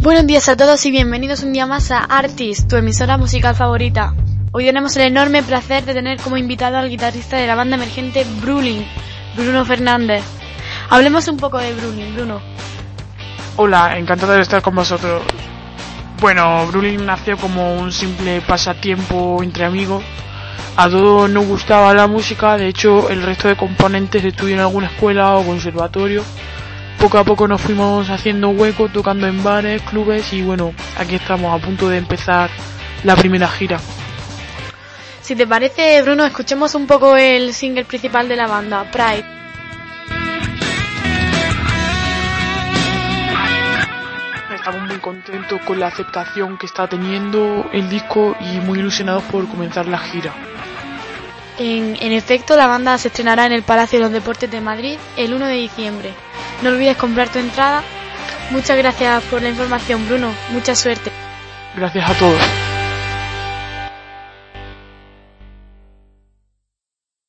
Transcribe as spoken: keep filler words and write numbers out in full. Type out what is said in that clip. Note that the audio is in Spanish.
Buenos días a todos y bienvenidos un día más a Artist, tu emisora musical favorita. Hoy tenemos el enorme placer de tener como invitado al guitarrista de la banda emergente Brulin, Bruno Fernández. Hablemos un poco de Brulin, Bruno. Hola, encantado de estar con vosotros. Bueno, Brulin nació como un simple pasatiempo entre amigos. A todos nos gustaba la música, de hecho el resto de componentes estudian en alguna escuela o conservatorio. Poco a poco nos fuimos haciendo hueco, tocando en bares, clubes y bueno, aquí estamos a punto de empezar la primera gira. Si te parece, Bruno, escuchemos un poco el single principal de la banda, Pride. Estamos muy contentos con la aceptación que está teniendo el disco y muy ilusionados por comenzar la gira. En, en efecto, la banda se estrenará en el Palacio de los Deportes de Madrid el uno de diciembre. No olvides comprar tu entrada. Muchas gracias por la información, Bruno. Mucha suerte. Gracias a todos.